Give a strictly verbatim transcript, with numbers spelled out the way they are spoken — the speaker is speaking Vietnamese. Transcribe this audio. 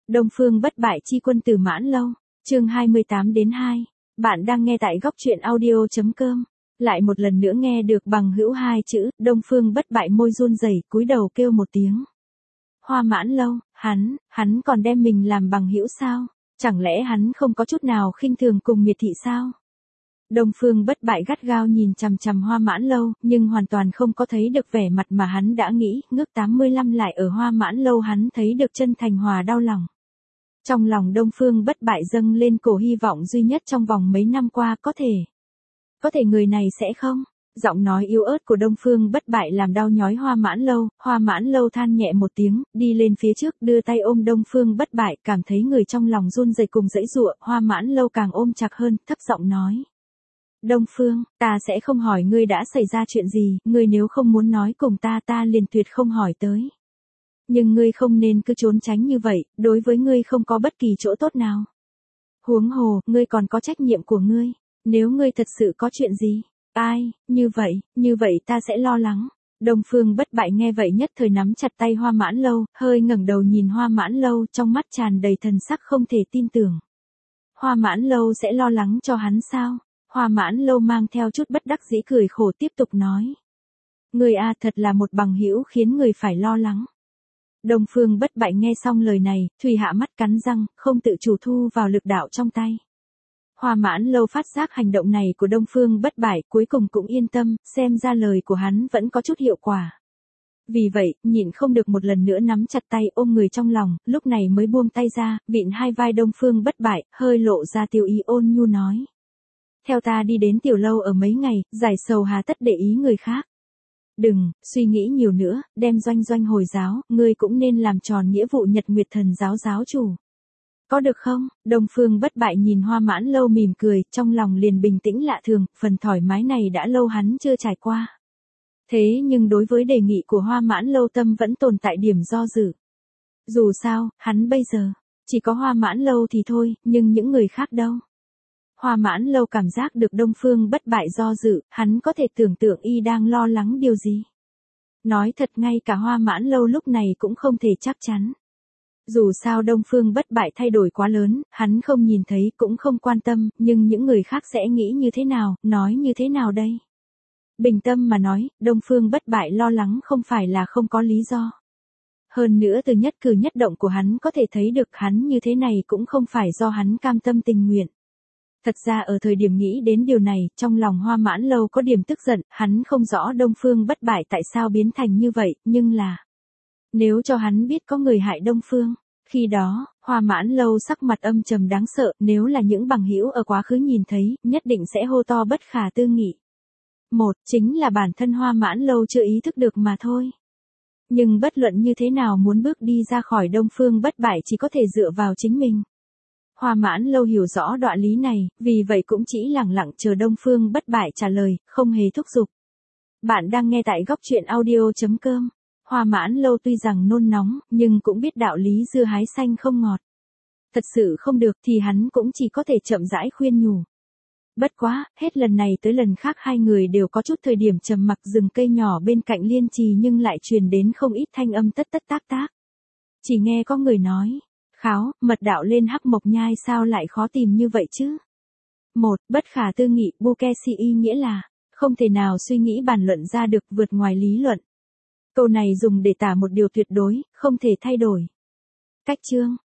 Đông Phương bất bại chi quân Từ Mãn Lâu, chương hai mươi tám đến hai. Bạn đang nghe tại góc truyện audio.com. Lại một lần nữa nghe được bằng hữu hai chữ, Đông Phương bất bại môi run rẩy, cúi đầu kêu một tiếng. Hoa Mãn Lâu, hắn, hắn còn đem mình làm bằng hữu sao? Chẳng lẽ hắn không có chút nào khinh thường cùng miệt thị sao? Đông Phương bất bại gắt gao nhìn chằm chằm Hoa Mãn Lâu, nhưng hoàn toàn không có thấy được vẻ mặt mà hắn đã nghĩ, ngước tám mươi lăm lại ở Hoa Mãn Lâu hắn thấy được chân thành hòa đau lòng. Trong lòng Đông Phương bất bại dâng lên cổ hy vọng duy nhất trong vòng mấy năm qua có thể. Có thể người này sẽ không? Giọng nói yếu ớt của Đông Phương bất bại làm đau nhói Hoa Mãn Lâu, Hoa Mãn Lâu than nhẹ một tiếng, đi lên phía trước đưa tay ôm Đông Phương bất bại, cảm thấy người trong lòng run rẩy cùng giãy giụa, Hoa Mãn Lâu càng ôm chặt hơn, thấp giọng nói. Đông Phương, ta sẽ không hỏi ngươi đã xảy ra chuyện gì, ngươi nếu không muốn nói cùng ta ta liền tuyệt không hỏi tới. Nhưng ngươi không nên cứ trốn tránh như vậy, đối với ngươi không có bất kỳ chỗ tốt nào. Huống hồ, ngươi còn có trách nhiệm của ngươi, nếu ngươi thật sự có chuyện gì, ai, như vậy, như vậy ta sẽ lo lắng. Đông Phương bất bại nghe vậy nhất thời nắm chặt tay Hoa Mãn Lâu, hơi ngẩng đầu nhìn Hoa Mãn Lâu, trong mắt tràn đầy thần sắc không thể tin tưởng. Hoa Mãn Lâu sẽ lo lắng cho hắn sao? Hoa Mãn Lâu mang theo chút bất đắc dĩ cười khổ tiếp tục nói. Người a thật là một bằng hữu khiến người phải lo lắng. Đông Phương bất bại nghe xong lời này, Thùy hạ mắt cắn răng, không tự chủ thu vào lực đạo trong tay. Hoa Mãn Lâu phát giác hành động này của Đông Phương bất bại, cuối cùng cũng yên tâm, xem ra lời của hắn vẫn có chút hiệu quả. Vì vậy, nhịn không được một lần nữa nắm chặt tay ôm người trong lòng, lúc này mới buông tay ra, vịn hai vai Đông Phương bất bại, hơi lộ ra tiêu ý ôn nhu nói. Theo ta đi đến tiểu lâu ở mấy ngày, giải sầu hà tất để ý người khác. Đừng, suy nghĩ nhiều nữa, đem Doanh Doanh hồi giáo, ngươi cũng nên làm tròn nghĩa vụ Nhật Nguyệt Thần giáo giáo chủ. Có được không? Đông Phương bất bại nhìn Hoa Mãn Lâu mỉm cười, trong lòng liền bình tĩnh lạ thường, phần thoải mái này đã lâu hắn chưa trải qua. Thế nhưng đối với đề nghị của Hoa Mãn Lâu tâm vẫn tồn tại điểm do dự. Dù sao, hắn bây giờ, chỉ có Hoa Mãn Lâu thì thôi, nhưng những người khác đâu? Hoa Mãn Lâu cảm giác được Đông Phương bất bại do dự, hắn có thể tưởng tượng y đang lo lắng điều gì. Nói thật ngay cả Hoa Mãn Lâu lúc này cũng không thể chắc chắn. Dù sao Đông Phương bất bại thay đổi quá lớn, hắn không nhìn thấy cũng không quan tâm, nhưng những người khác sẽ nghĩ như thế nào, nói như thế nào đây? Bình tâm mà nói, Đông Phương bất bại lo lắng không phải là không có lý do. Hơn nữa từ nhất cử nhất động của hắn có thể thấy được hắn như thế này cũng không phải do hắn cam tâm tình nguyện. Thật ra ở thời điểm nghĩ đến điều này, trong lòng Hoa Mãn Lâu có điểm tức giận, hắn không rõ Đông Phương bất bại tại sao biến thành như vậy, nhưng là... Nếu cho hắn biết có người hại Đông Phương, khi đó, Hoa Mãn Lâu sắc mặt âm trầm đáng sợ, nếu là những bằng hữu ở quá khứ nhìn thấy, nhất định sẽ hô to bất khả tư nghị. Một, chính là bản thân Hoa Mãn Lâu chưa ý thức được mà thôi. Nhưng bất luận như thế nào muốn bước đi ra khỏi Đông Phương bất bại chỉ có thể dựa vào chính mình. Hoa Mãn Lâu hiểu rõ đoạn lý này, vì vậy cũng chỉ lặng lặng chờ Đông Phương bất bại trả lời, không hề thúc giục. Bạn đang nghe tại góc truyện audio.com. Hoa Mãn Lâu tuy rằng nôn nóng, nhưng cũng biết đạo lý dưa hái xanh không ngọt. Thật sự không được thì hắn cũng chỉ có thể chậm rãi khuyên nhủ. Bất quá, hết lần này tới lần khác hai người đều có chút thời điểm trầm mặc rừng cây nhỏ bên cạnh liên trì nhưng lại truyền đến không ít thanh âm tất tất tác tác. Chỉ nghe có người nói. Kháo, mật đạo lên Hắc Mộc Nhai sao lại khó tìm như vậy chứ? Một, bất khả tư nghị, Bukesi y nghĩa là, không thể nào suy nghĩ bàn luận ra được vượt ngoài lý luận. Câu này dùng để tả một điều tuyệt đối, không thể thay đổi. Cách chương,